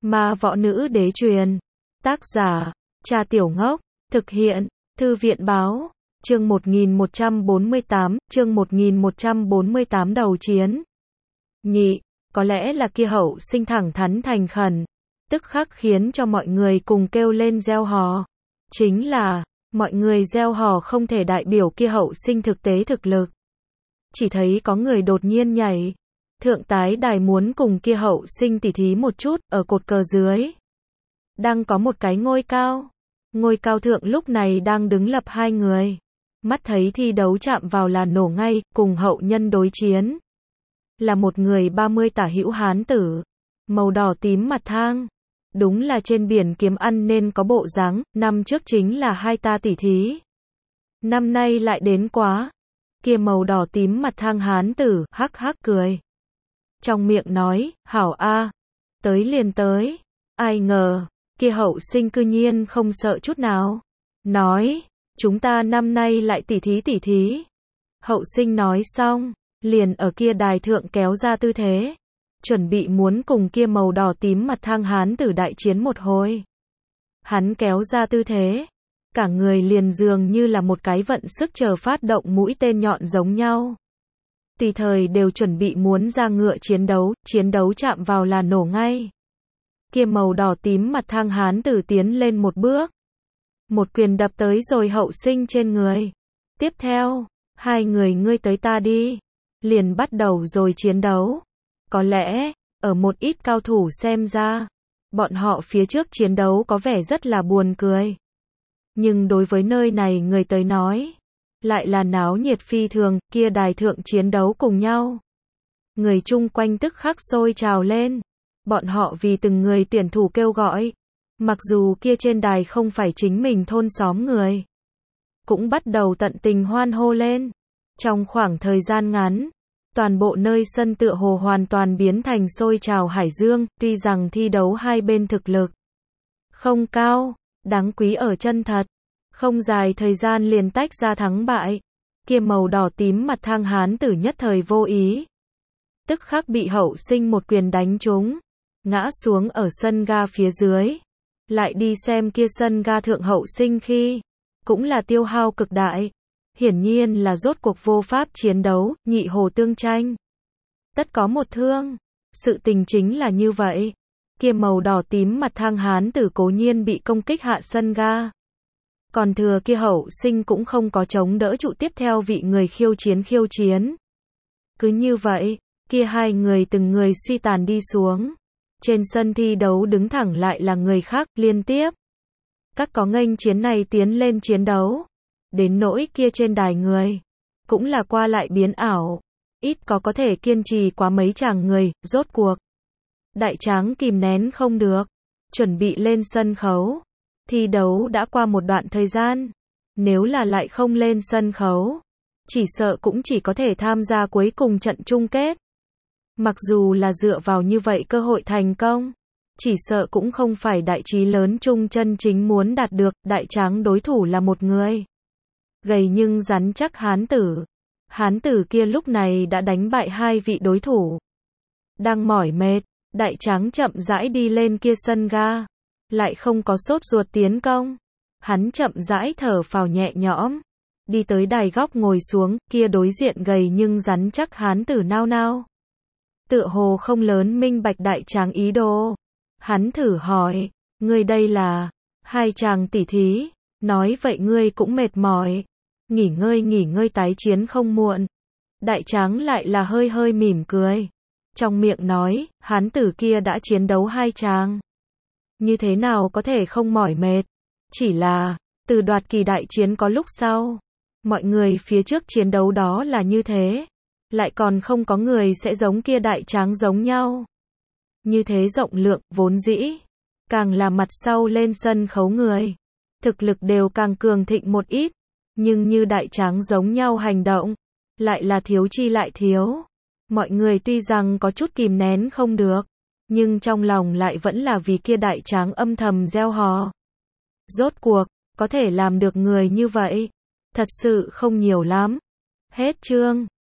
Ma võ nữ đế truyền. Tác giả, Cha Tiểu Ngốc. Thực hiện, Thư viện báo. Chương 1148 đầu chiến. Nhị, có lẽ là kia hậu sinh thẳng thắn thành khẩn, tức khắc khiến cho mọi người cùng kêu lên reo hò. Chính là, mọi người reo hò không thể đại biểu kia hậu sinh thực tế thực lực. Chỉ thấy có người đột nhiên nhảy. Thượng tái đài muốn cùng kia hậu sinh tỉ thí một chút, ở cột cờ dưới. Đang có một cái ngôi cao. Ngôi cao thượng lúc này đang đứng lập hai người. Mắt thấy thi đấu chạm vào là nổ ngay, cùng hậu nhân đối chiến. Là một người 30 tả hữu hán tử. Màu đỏ tím mặt thang. Đúng là trên biển kiếm ăn nên có bộ dáng, năm trước chính là hai ta tỉ thí. Năm nay lại đến quá. Kia màu đỏ tím mặt thang hán tử, hắc hắc cười. Trong miệng nói, hảo a, tới liền tới. Ai ngờ, kia hậu sinh cư nhiên không sợ chút nào. Nói, chúng ta năm nay lại tỉ thí. Hậu sinh nói xong, liền ở kia đài thượng kéo ra tư thế. Chuẩn bị muốn cùng kia màu đỏ tím mặt thang hán tử đại chiến một hồi. Hắn kéo ra tư thế. Cả người liền dường như là một cái vận sức chờ phát động mũi tên nhọn giống nhau. Tùy thời đều chuẩn bị muốn ra ngựa chiến đấu chạm vào là nổ ngay. Kia màu đỏ tím mặt thang hán tử tiến lên một bước. Một quyền đập tới rồi hậu sinh trên người. Tiếp theo, hai người ngươi tới ta đi. Liền bắt đầu rồi chiến đấu. Có lẽ, ở một ít cao thủ xem ra, bọn họ phía trước chiến đấu có vẻ rất là buồn cười. Nhưng đối với nơi này người tới nói, lại là náo nhiệt phi thường, kia đài thượng chiến đấu cùng nhau. Người chung quanh tức khắc sôi trào lên. Bọn họ vì từng người tuyển thủ kêu gọi. Mặc dù kia trên đài không phải chính mình thôn xóm người, cũng bắt đầu tận tình hoan hô lên. Trong khoảng thời gian ngắn, toàn bộ nơi sân tựa hồ hoàn toàn biến thành sôi trào hải dương, tuy rằng thi đấu hai bên thực lực không cao, đáng quý ở chân thật. Không dài thời gian liền tách ra thắng bại. Kia màu đỏ tím mặt thang hán tử nhất thời vô ý. Tức khắc bị hậu sinh một quyền đánh trúng. Ngã xuống ở sân ga phía dưới. Lại đi xem kia sân ga thượng hậu sinh khi. Cũng là tiêu hao cực đại. Hiển nhiên là rốt cuộc vô pháp chiến đấu, nhị hồ tương tranh. Tất có một thương. Sự tình chính là như vậy. Kia màu đỏ tím mặt thang hán tử cố nhiên bị công kích hạ sân ga. Còn thừa kia hậu sinh cũng không có chống đỡ trụ tiếp theo vị người khiêu chiến. Cứ như vậy, kia hai người từng người suy tàn đi xuống. Trên sân thi đấu đứng thẳng lại là người khác liên tiếp. Các có nghênh chiến này tiến lên chiến đấu. Đến nỗi kia trên đài người, cũng là qua lại biến ảo. Ít có thể kiên trì quá mấy chàng người, rốt cuộc. Đại tráng kìm nén không được. Chuẩn bị lên sân khấu. Thi đấu đã qua một đoạn thời gian. Nếu là lại không lên sân khấu, chỉ sợ cũng chỉ có thể tham gia cuối cùng trận chung kết. Mặc dù là dựa vào như vậy cơ hội thành công, chỉ sợ cũng không phải đại trí lớn chung chân chính muốn đạt được. Đại tráng đối thủ là một người gầy nhưng rắn chắc hán tử. Hán tử kia lúc này đã đánh bại hai vị đối thủ. Đang mỏi mệt, đại tráng chậm rãi đi lên kia sân ga. Lại không có sốt ruột tiến công. Hắn chậm rãi thở phào nhẹ nhõm. Đi tới đài góc ngồi xuống, kia đối diện gầy nhưng rắn chắc hán tử nao nao. Tựa hồ không lớn minh bạch đại tráng ý đồ. Hắn thử hỏi, ngươi đây là, hai chàng tỉ thí, nói vậy ngươi cũng mệt mỏi. Nghỉ ngơi tái chiến không muộn. Đại tráng lại là hơi mỉm cười. Trong miệng nói, hán tử kia đã chiến đấu hai chàng. Như thế nào có thể không mỏi mệt? Chỉ là, từ đoạt kỳ đại chiến có lúc sau. Mọi người phía trước chiến đấu đó là như thế. Lại còn không có người sẽ giống kia đại tráng giống nhau. Như thế rộng lượng, vốn dĩ. Càng là mặt sau lên sân khấu người. Thực lực đều càng cường thịnh một ít. Nhưng như đại tráng giống nhau hành động. Lại là thiếu chi lại thiếu. Mọi người tuy rằng có chút kìm nén không được. Nhưng trong lòng lại vẫn là vì kia đại tráng âm thầm reo hò. Rốt cuộc, có thể làm được người như vậy. Thật sự không nhiều lắm. Hết chương.